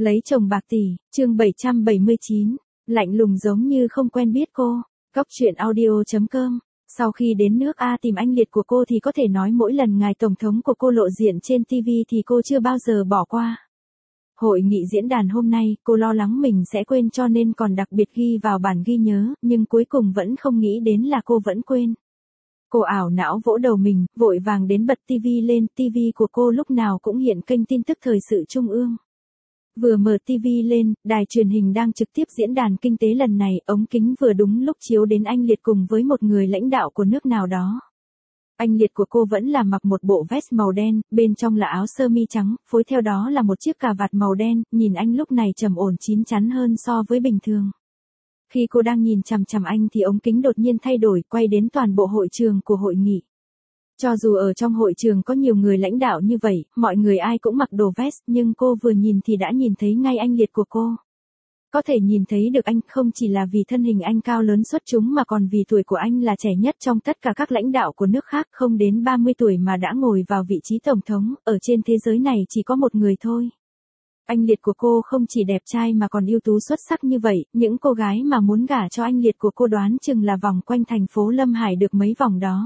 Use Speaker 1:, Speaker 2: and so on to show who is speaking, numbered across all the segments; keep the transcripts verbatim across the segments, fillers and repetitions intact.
Speaker 1: Lấy chồng bạc tỷ, chương bảy trăm bảy mươi chín, lạnh lùng giống như không quen biết cô. Cóc truyện audio chấm com. Sau khi đến nước A tìm anh liệt của cô thì có thể nói mỗi lần ngài tổng thống của cô lộ diện trên ti vi thì cô chưa bao giờ bỏ qua. Hội nghị diễn đàn hôm nay, cô lo lắng mình sẽ quên cho nên còn đặc biệt ghi vào bản ghi nhớ, nhưng cuối cùng vẫn không nghĩ đến là cô vẫn quên. Cô ảo não vỗ đầu mình, vội vàng đến bật ti vi lên, ti vi của cô lúc nào cũng hiện kênh tin tức thời sự trung ương. Vừa mở ti vi lên, đài truyền hình đang trực tiếp diễn đàn kinh tế lần này, ống kính vừa đúng lúc chiếu đến anh liệt cùng với một người lãnh đạo của nước nào đó. Anh liệt của cô vẫn là mặc một bộ vest màu đen, bên trong là áo sơ mi trắng, phối theo đó là một chiếc cà vạt màu đen, nhìn anh lúc này trầm ổn chín chắn hơn so với bình thường. Khi cô đang nhìn chằm chằm anh thì ống kính đột nhiên thay đổi, quay đến toàn bộ hội trường của hội nghị. Cho dù ở trong hội trường có nhiều người lãnh đạo như vậy, mọi người ai cũng mặc đồ vest, nhưng cô vừa nhìn thì đã nhìn thấy ngay anh liệt của cô. Có thể nhìn thấy được anh không chỉ là vì thân hình anh cao lớn xuất chúng mà còn vì tuổi của anh là trẻ nhất trong tất cả các lãnh đạo của nước khác, không đến ba mươi tuổi mà đã ngồi vào vị trí tổng thống, ở trên thế giới này chỉ có một người thôi. Anh liệt của cô không chỉ đẹp trai mà còn ưu tú xuất sắc như vậy, những cô gái mà muốn gả cho anh liệt của cô đoán chừng là vòng quanh thành phố Lâm Hải được mấy vòng đó.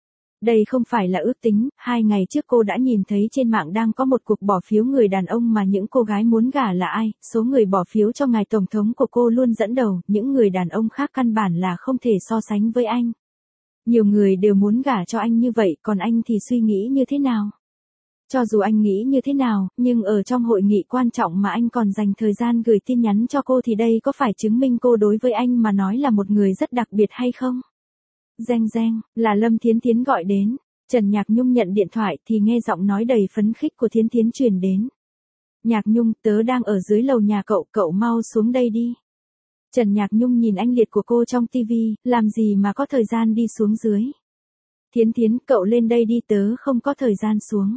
Speaker 1: Đây không phải là ước tính, hai ngày trước cô đã nhìn thấy trên mạng đang có một cuộc bỏ phiếu người đàn ông mà những cô gái muốn gả là ai, số người bỏ phiếu cho ngài tổng thống của cô luôn dẫn đầu, những người đàn ông khác căn bản là không thể so sánh với anh. Nhiều người đều muốn gả cho anh như vậy, còn anh thì suy nghĩ như thế nào? Cho dù anh nghĩ như thế nào, nhưng ở trong hội nghị quan trọng mà anh còn dành thời gian gửi tin nhắn cho cô thì đây có phải chứng minh cô đối với anh mà nói là một người rất đặc biệt hay không? Reng reng, là Lâm Thiến Thiến gọi đến. Trần Nhạc Nhung nhận điện thoại thì nghe giọng nói đầy phấn khích của Thiến Thiến truyền đến. Nhạc Nhung, tớ đang ở dưới lầu nhà cậu, cậu mau xuống đây đi. Trần Nhạc Nhung nhìn anh liệt của cô trong tivi, làm gì mà có thời gian đi xuống dưới. Thiến Thiến, cậu lên đây đi, tớ không có thời gian xuống.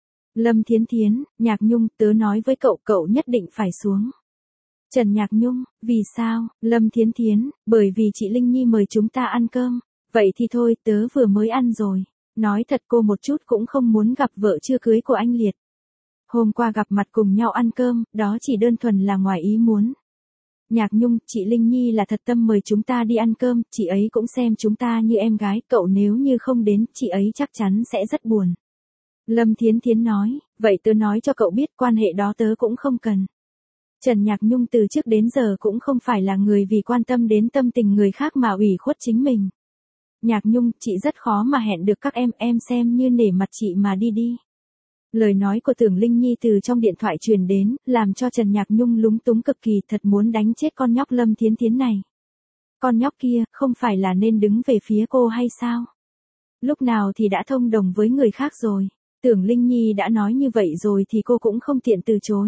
Speaker 1: Lâm Thiến Thiến, Nhạc Nhung, tớ nói với cậu, cậu nhất định phải xuống. Trần Nhạc Nhung, vì sao? Lâm Thiến Thiến, bởi vì chị Linh Nhi mời chúng ta ăn cơm. Vậy thì thôi, tớ vừa mới ăn rồi. Nói thật cô một chút cũng không muốn gặp vợ chưa cưới của anh liệt. Hôm qua gặp mặt cùng nhau ăn cơm, đó chỉ đơn thuần là ngoài ý muốn. Nhạc Nhung, chị Linh Nhi là thật tâm mời chúng ta đi ăn cơm, chị ấy cũng xem chúng ta như em gái, cậu nếu như không đến, chị ấy chắc chắn sẽ rất buồn. Lâm Thiến Thiến nói, vậy tớ nói cho cậu biết quan hệ đó tớ cũng không cần. Trần Nhạc Nhung từ trước đến giờ cũng không phải là người vì quan tâm đến tâm tình người khác mà ủy khuất chính mình. Nhạc Nhung, chị rất khó mà hẹn được các em, em xem như nể mặt chị mà đi đi. Lời nói của Tưởng Linh Nhi từ trong điện thoại truyền đến, làm cho Trần Nhạc Nhung lúng túng cực kỳ, thật muốn đánh chết con nhóc Lâm Thiến Thiến này. Con nhóc kia, không phải là nên đứng về phía cô hay sao? Lúc nào thì đã thông đồng với người khác rồi. Tưởng Linh Nhi đã nói như vậy rồi thì cô cũng không tiện từ chối.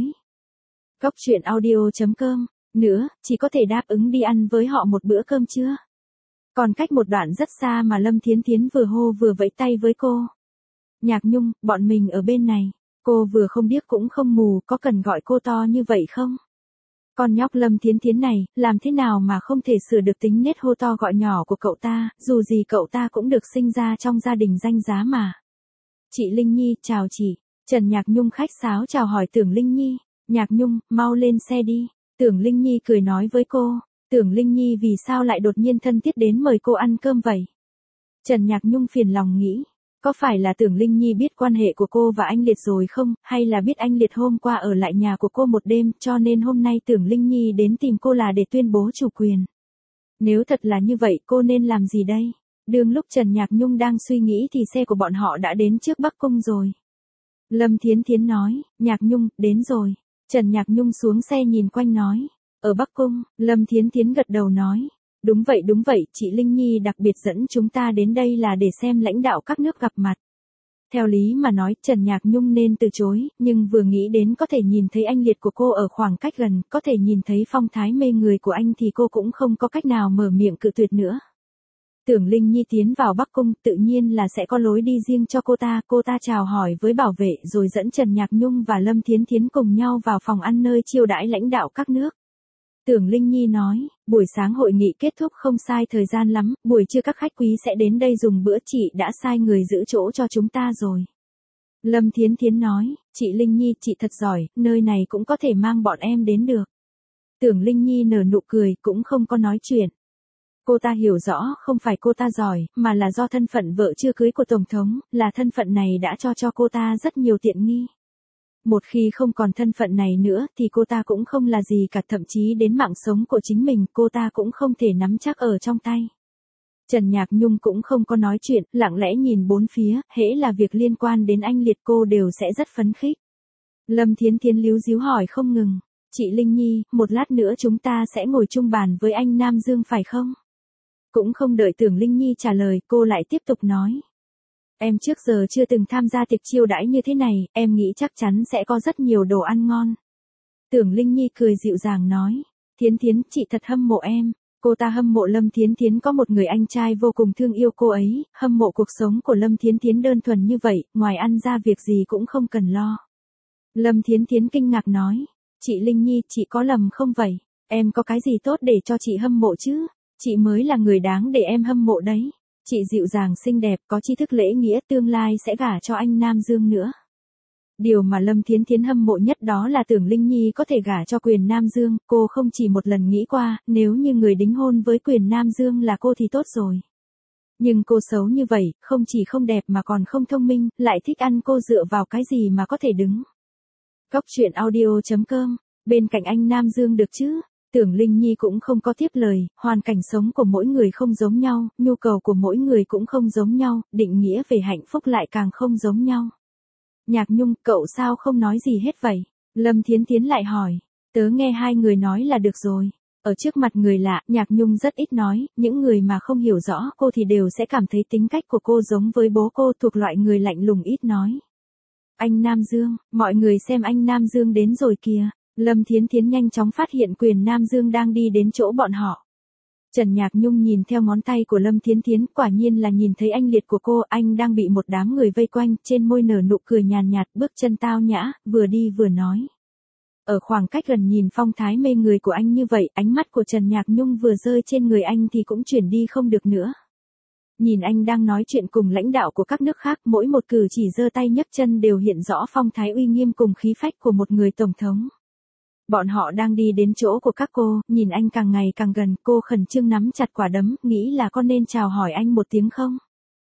Speaker 1: Cóc truyện audio chấm com. Nữa, chỉ có thể đáp ứng đi ăn với họ một bữa cơm chưa? Còn cách một đoạn rất xa mà Lâm Thiến Thiến vừa hô vừa vẫy tay với cô. Nhạc Nhung, bọn mình ở bên này. Cô vừa không điếc cũng không mù, có cần gọi cô to như vậy không? Con nhóc Lâm Thiến Thiến này, làm thế nào mà không thể sửa được tính nết hô to gọi nhỏ của cậu ta, dù gì cậu ta cũng được sinh ra trong gia đình danh giá mà. Chị Linh Nhi, chào chị. Trần Nhạc Nhung khách sáo chào hỏi Tưởng Linh Nhi. Nhạc Nhung, mau lên xe đi. Tưởng Linh Nhi cười nói với cô. Tưởng Linh Nhi vì sao lại đột nhiên thân thiết đến mời cô ăn cơm vậy? Trần Nhạc Nhung phiền lòng nghĩ. Có phải là Tưởng Linh Nhi biết quan hệ của cô và anh Liệt rồi không, hay là biết anh Liệt hôm qua ở lại nhà của cô một đêm, cho nên hôm nay Tưởng Linh Nhi đến tìm cô là để tuyên bố chủ quyền? Nếu thật là như vậy, cô nên làm gì đây? Đương lúc Trần Nhạc Nhung đang suy nghĩ thì xe của bọn họ đã đến trước Bắc Cung rồi. Lâm Thiến Thiến nói, Nhạc Nhung, đến rồi. Trần Nhạc Nhung xuống xe nhìn quanh nói, ở Bắc Cung. Lâm Thiến Thiến gật đầu nói, đúng vậy đúng vậy, chị Linh Nhi đặc biệt dẫn chúng ta đến đây là để xem lãnh đạo các nước gặp mặt. Theo lý mà nói, Trần Nhạc Nhung nên từ chối, nhưng vừa nghĩ đến có thể nhìn thấy anh Liệt của cô ở khoảng cách gần, có thể nhìn thấy phong thái mê người của anh thì cô cũng không có cách nào mở miệng cự tuyệt nữa. Tưởng Linh Nhi tiến vào Bắc Cung, tự nhiên là sẽ có lối đi riêng cho cô ta, cô ta chào hỏi với bảo vệ rồi dẫn Trần Nhạc Nhung và Lâm Thiến Thiến cùng nhau vào phòng ăn nơi chiêu đãi lãnh đạo các nước. Tưởng Linh Nhi nói, buổi sáng hội nghị kết thúc không sai thời gian lắm, buổi trưa các khách quý sẽ đến đây dùng bữa, chị đã sai người giữ chỗ cho chúng ta rồi. Lâm Thiến Thiến nói, Chị Linh Nhi, chị thật giỏi, nơi này cũng có thể mang bọn em đến được. Tưởng Linh Nhi nở nụ cười, cũng không có nói chuyện. Cô ta hiểu rõ, không phải cô ta giỏi, mà là do thân phận vợ chưa cưới của Tổng thống, là thân phận này đã cho cho cô ta rất nhiều tiện nghi. Một khi không còn thân phận này nữa thì cô ta cũng không là gì cả, thậm chí đến mạng sống của chính mình cô ta cũng không thể nắm chắc ở trong tay. Trần Nhạc Nhung cũng không có nói chuyện, lặng lẽ nhìn bốn phía, hễ là việc liên quan đến anh Liệt cô đều sẽ rất phấn khích. Lâm Thiến Thiến líu díu hỏi không ngừng, chị Linh Nhi, một lát nữa chúng ta sẽ ngồi chung bàn với anh Nam Dương phải không? Cũng không đợi Tưởng Linh Nhi trả lời, cô lại tiếp tục nói. Em trước giờ chưa từng tham gia tiệc chiêu đãi như thế này, em nghĩ chắc chắn sẽ có rất nhiều đồ ăn ngon. Tưởng Linh Nhi cười dịu dàng nói, Thiến Thiến, chị thật hâm mộ em. Cô ta hâm mộ Lâm Thiến Thiến có một người anh trai vô cùng thương yêu cô ấy, hâm mộ cuộc sống của Lâm Thiến Thiến đơn thuần như vậy, ngoài ăn ra việc gì cũng không cần lo. Lâm Thiến Thiến kinh ngạc nói, chị Linh Nhi, chị có lầm không vậy? Em có cái gì tốt để cho chị hâm mộ chứ? Chị mới là người đáng để em hâm mộ đấy. Chị dịu dàng xinh đẹp, có tri thức lễ nghĩa, tương lai sẽ gả cho anh Nam Dương nữa. Điều mà Lâm Thiến Thiến hâm mộ nhất đó là Tưởng Linh Nhi có thể gả cho Quyền Nam Dương, cô không chỉ một lần nghĩ qua, nếu như người đính hôn với Quyền Nam Dương là cô thì tốt rồi. Nhưng cô xấu như vậy, không chỉ không đẹp mà còn không thông minh, lại thích ăn, cô dựa vào cái gì mà có thể đứng. Cóc truyện audio chấm com, bên cạnh anh Nam Dương được chứ? Tưởng Linh Nhi cũng không có tiếp lời, hoàn cảnh sống của mỗi người không giống nhau, nhu cầu của mỗi người cũng không giống nhau, định nghĩa về hạnh phúc lại càng không giống nhau. Nhạc Nhung, cậu sao không nói gì hết vậy? Lâm Thiến Thiến lại hỏi, tớ nghe hai người nói là được rồi. Ở trước mặt người lạ, Nhạc Nhung rất ít nói, những người mà không hiểu rõ cô thì đều sẽ cảm thấy tính cách của cô giống với bố cô, thuộc loại người lạnh lùng ít nói. Anh Nam Dương, mọi người xem anh Nam Dương đến rồi kìa. Lâm Thiến Thiến nhanh chóng phát hiện Quyền Nam Dương đang đi đến chỗ bọn họ. Trần Nhạc Nhung nhìn theo ngón tay của Lâm Thiến Thiến, quả nhiên là nhìn thấy anh Liệt của cô, anh đang bị một đám người vây quanh, trên môi nở nụ cười nhàn nhạt, bước chân tao nhã, vừa đi vừa nói. Ở khoảng cách gần nhìn phong thái mê người của anh như vậy, ánh mắt của Trần Nhạc Nhung vừa rơi trên người anh thì cũng chuyển đi không được nữa. Nhìn anh đang nói chuyện cùng lãnh đạo của các nước khác, mỗi một cử chỉ giơ tay nhấc chân đều hiện rõ phong thái uy nghiêm cùng khí phách của một người tổng thống. Bọn họ đang đi đến chỗ của các cô, nhìn anh càng ngày càng gần, cô khẩn trương nắm chặt quả đấm, nghĩ là có nên chào hỏi anh một tiếng không?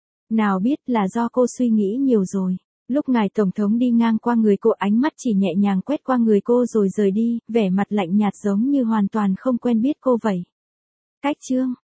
Speaker 1: Nào biết là do cô suy nghĩ nhiều rồi. Lúc ngài tổng thống đi ngang qua người cô, ánh mắt chỉ nhẹ nhàng quét qua người cô rồi rời đi, vẻ mặt lạnh nhạt giống như hoàn toàn không quen biết cô vậy. Cách chương